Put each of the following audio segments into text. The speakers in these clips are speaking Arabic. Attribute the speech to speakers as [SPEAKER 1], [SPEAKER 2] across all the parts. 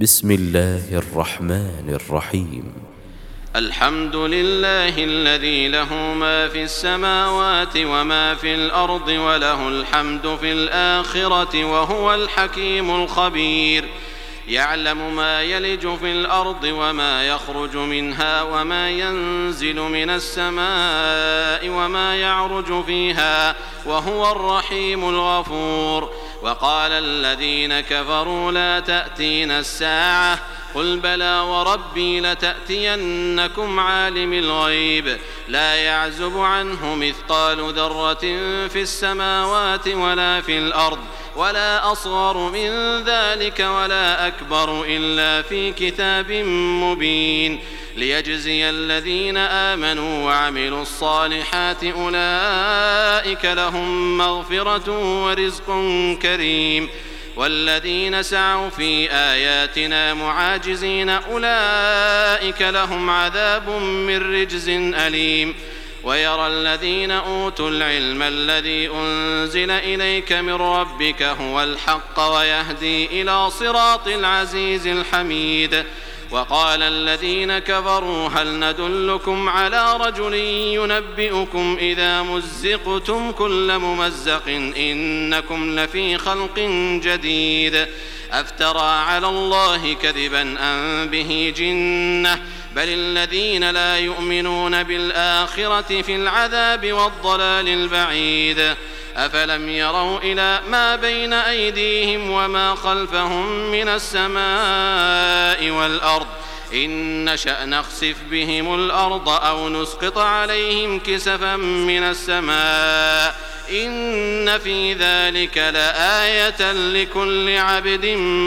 [SPEAKER 1] بسم الله الرحمن الرحيم.
[SPEAKER 2] الحمد لله الذي له ما في السماوات وما في الأرض وله الحمد في الآخرة وهو الحكيم الخبير. يعلم ما يلج في الأرض وما يخرج منها وما ينزل من السماء وما يعرج فيها وهو الرحيم الغفور. وقال الذين كفروا لا تأتينا الساعة قل بلى وربي لتأتينكم عالم الغيب لا يعزب عنه مثقال ذرة في السماوات ولا في الأرض ولا أصغر من ذلك ولا أكبر إلا في كتاب مبين ليجزي الذين آمنوا وعملوا الصالحات أولئك لهم مغفرة ورزق كريم. والذين سعوا في آياتنا معاجزين أولئك لهم عذاب من رجز أليم. ويرى الذين أوتوا العلم الذي أنزل إليك من ربك هو الحق ويهدي إلى صراط العزيز الحميد. وقال الذين كفروا هل ندلكم على رجل ينبئكم إذا مزقتم كل ممزق إنكم لفي خلق جديد أفترى على الله كذبا أم به جنة بل الذين لا يؤمنون بالآخرة في العذاب والضلال البعيد. أفلم يروا إلى ما بين أيديهم وما خلفهم من السماء والأرض إن نشأ نخسف بهم الأرض أو نسقط عليهم كسفا من السماء إن في ذلك لآية لكل عبد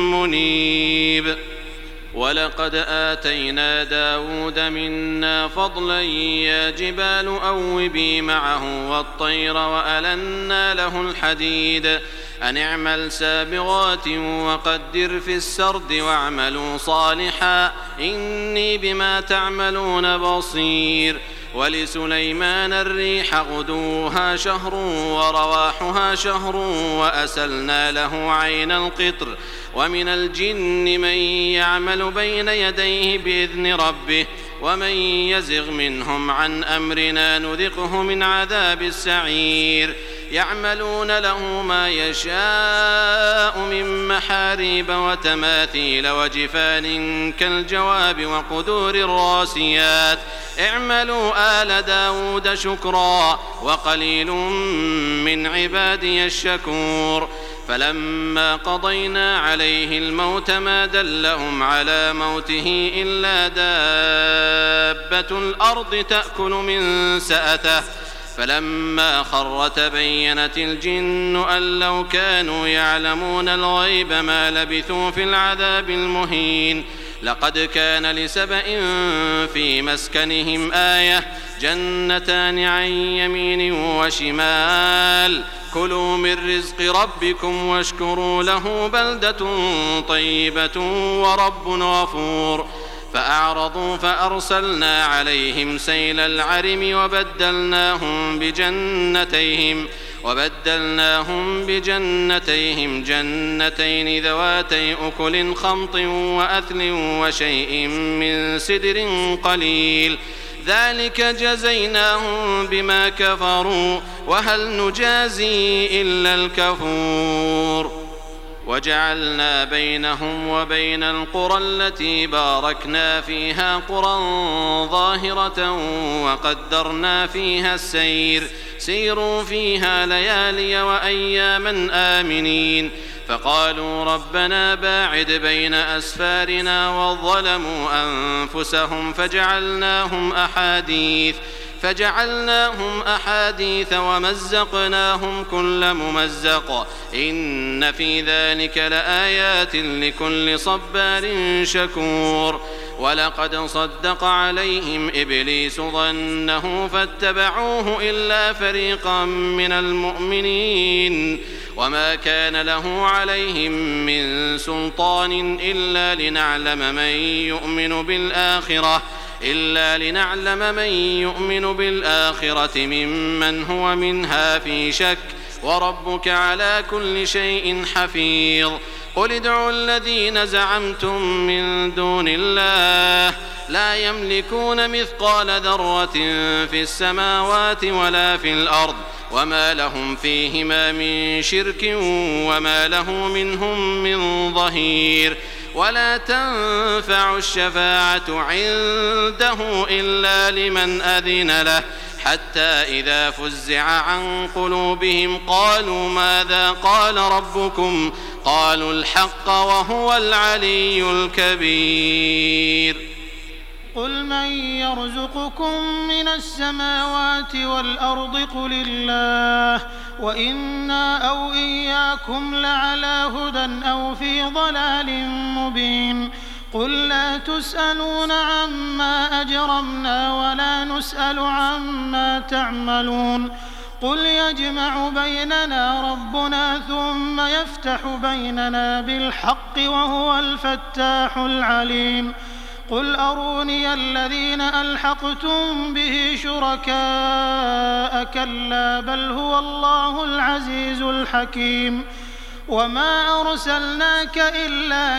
[SPEAKER 2] منيب. ولقد آتينا داود منا فضلا يا جبال أوبي معه والطير وألنا له الحديد أن اعمل سابغات وقدر في السرد واعملوا صالحا إني بما تعملون بصير. ولسليمان الريح غدوها شهر ورواحها شهر وأسلنا له عين القطر ومن الجن من يعمل بين يديه بإذن ربه ومن يزغ منهم عن أمرنا نذقه من عذاب السعير. يعملون له ما يشاء من محاريب وتماثيل وجفان كالجواب وقدور الراسيات اعملوا آل داود شكرا وقليل من عبادي الشكور. فلما قضينا عليه الموت ما دلهم على موته إلا دابة الأرض تأكل من سأته فلما خر تبينت الجن أن لو كانوا يعلمون الغيب ما لبثوا في العذاب المهين. لقد كان لسبإ في مسكنهم آية جنتان عن يمين وشمال كلوا من رزق ربكم واشكروا له بلدة طيبة ورب غفور. فأعرضوا فأرسلنا عليهم سيل العرم وبدلناهم بجنتيهم جنتين ذواتي أكل خمط وأثل وشيء من سدر قليل ذلك جزيناهم بما كفروا وهل نجازي إلا الكفور. وجعلنا بينهم وبين القرى التي باركنا فيها قرى ظاهرة وقدرنا فيها السير سيروا فيها ليالي وأياما آمنين. فقالوا ربنا باعد بين أسفارنا وظلموا أنفسهم فجعلناهم أحاديث ومزقناهم كل ممزق إن في ذلك لآيات لكل صبار شكور. ولقد صدق عليهم إبليس ظنه فاتبعوه إلا فريقا من المؤمنين وما كان له عليهم من سلطان إلا لنعلم من يؤمن بالآخرة ممن هو منها في شك وربك على كل شيء حفيظ. قل ادعوا الذين زعمتم من دون الله لا يملكون مثقال ذرة في السماوات ولا في الأرض وما لهم فيهما من شرك وما له منهم من ظهير ولا تنفع الشفاعة عنده إلا لمن أذن له حتى إذا فزع عن قلوبهم قالوا ماذا قال ربكم قالوا الحق وهو العلي الكبير
[SPEAKER 3] قل من يرزقكم من السماوات والأرض قل الله وإنا أو إياكم لعلى هدى أو في ضلال مبين قل لا تسألون عما أجرمنا ولا نسأل عما تعملون قل يجمع بيننا ربنا ثم يفتح بيننا بالحق وهو الفتاح العليم قل أروني الذين ألحقتم به شركاء كلا بل هو الله العزيز الحكيم وما أرسلناك إلا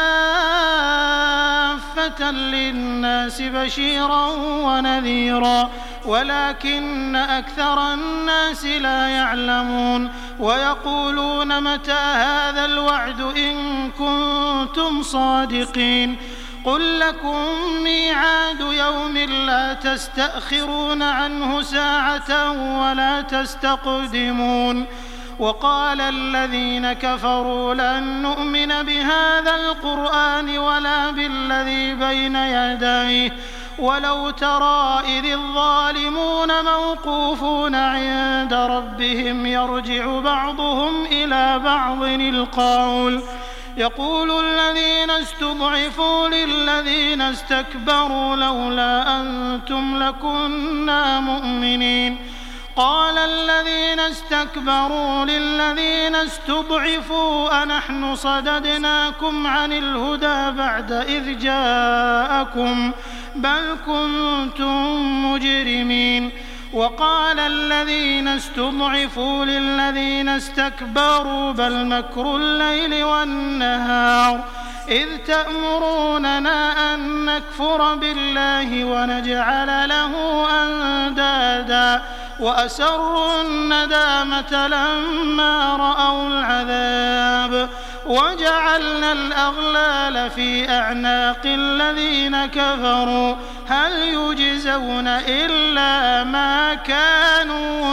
[SPEAKER 3] كافة للناس بشيرا ونذيرا ولكن أكثر الناس لا يعلمون ويقولون متى هذا الوعد إن كنتم صادقين قل لكم ميعاد يوم لا تستأخرون عنه ساعة ولا تستقدمون وقال الذين كفروا لن نؤمن بهذا القرآن ولا بالذي بين يديه ولو ترى إذ الظالمون موقوفون عند ربهم يرجع بعضهم إلى بعض القول يقول الذين استضعفوا للذين استكبروا لولا أنتم لكنا مؤمنين قال الذين استكبروا للذين استضعفوا أنحن صددناكم عن الهدى بعد إذ جاءكم بل كنتم مجرمين وقال الذين استضعفوا للذين استكبروا بل مكر الليل والنهار إذ تأمروننا أن نكفر بالله ونجعل له أندادا وأسروا الندامة لما رأوا العذاب وجعلنا الأغلال في أعناق الذين كفروا هل يجزون إلا ما كانوا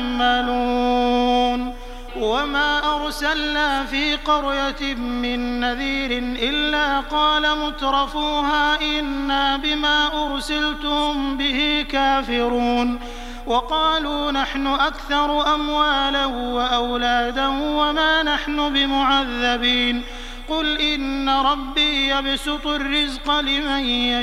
[SPEAKER 3] يعملون وما أرسلنا في قرية من نذير إلا قال مترفوها إنا بما أرسلتم به كافرون وقالوا نحن أكثر أموالا وأولادا وما نحن بمعذبين قل إن ربي يبسط الرزق لمن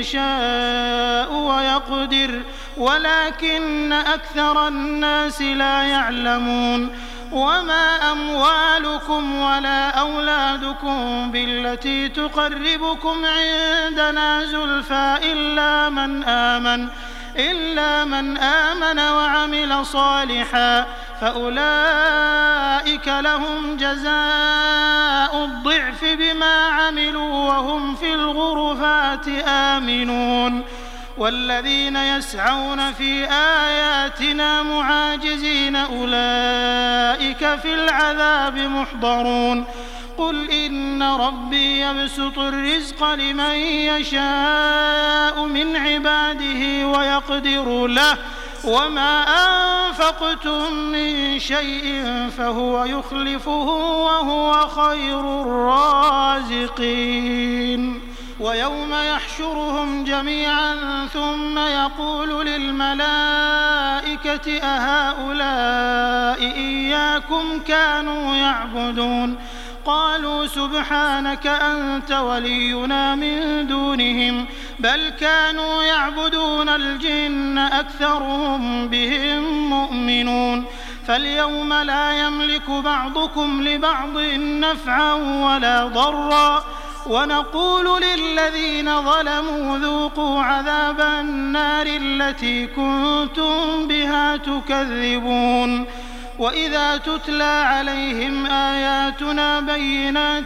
[SPEAKER 3] يشاء ويقدر ولكن أكثر الناس لا يعلمون وما أموالكم ولا أولادكم بالتي تقربكم عندنا زلفى إلا من آمن وعمل صالحا فأولئك لهم جزاء الضعف بما عملوا وهم في الغرفات آمنون والذين يسعون في آياتنا معاجزين أولئك في العذاب محضرون قل إن ربي يبسط الرزق لمن يشاء من عباده ويقدر له وما أنفقتم من شيء فهو يخلفه وهو خير الرازقين ويوم يحشرهم جميعا ثم يقول للملائكة أهؤلاء إياكم كانوا يعبدون قالوا سبحانك أنت ولينا من دونهم بل كانوا يعبدون الجن أكثرهم بهم مؤمنون فاليوم لا يملك بعضكم لبعض نفعا ولا ضرا ونقول للذين ظلموا ذوقوا عذاب النار التي كنتم بها تكذبون وإذا تتلى عليهم آياتنا بينات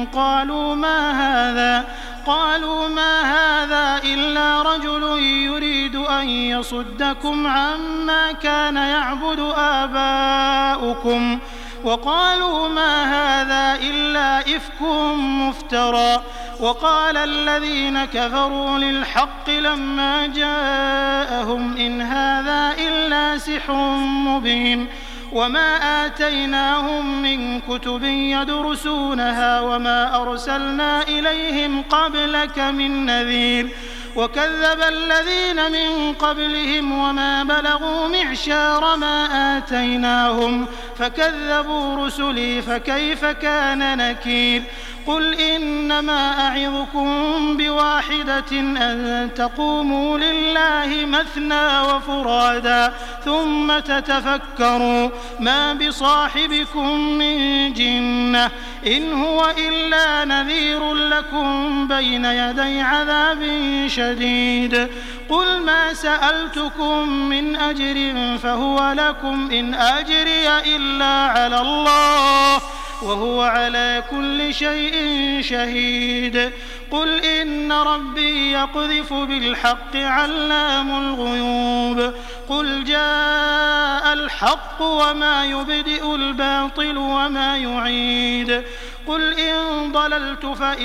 [SPEAKER 3] قالوا ما هذا إلا رجل يريد أن يصدكم عما كان يعبد آباؤكم وقالوا ما هذا إلا إفك مفترى. وقال الذين كفروا للحق لما جاءهم إن هذا إلا سحر مبين وما آتيناهم من كتب يدرسونها وما أرسلنا إليهم قبلك من نذير. وكذب الذين من قبلهم وما بلغوا معشار ما آتيناهم فكذبوا رسلي فكيف كان نكير. قل إنما أعظكم بواحدة أن تقوموا لله مثنى وفرادا ثم تتفكروا ما بصاحبكم من جنة إن هو إلا نذير لكم بين يدي عذاب شديد. قل ما سألتكم من أجر فهو لكم إن أجري إلا على الله وهو على كل شيء شهيد. قل إن ربي يقذف بالحق علام الغيوب. قل جاء الحق وما يبدئ الباطل وما يعيد. قل إن ضللت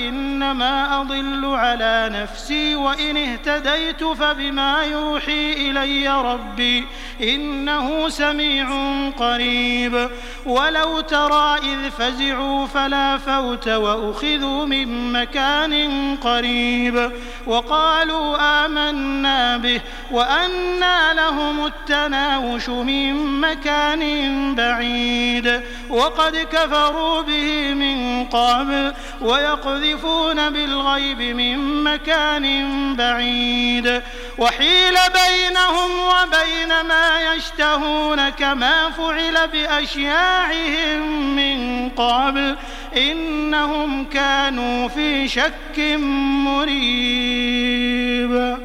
[SPEAKER 3] فإنما أضل على نفسي وإن اهتديت فبما يوحي إلي ربي إنه سميع قريب. ولو ترى إذ فزعوا فلا فوت وأخذوا من مكان قريب وقالوا آمنا به وأنى لهم التناوش من مكان بعيد وقد كفروا به من قبل ويقذفون بالغيب من مكان بعيد. وحيل بينهم وبين ما يشتهون كما فعل بأشياعهم من قبل إنهم كانوا في شك مريب.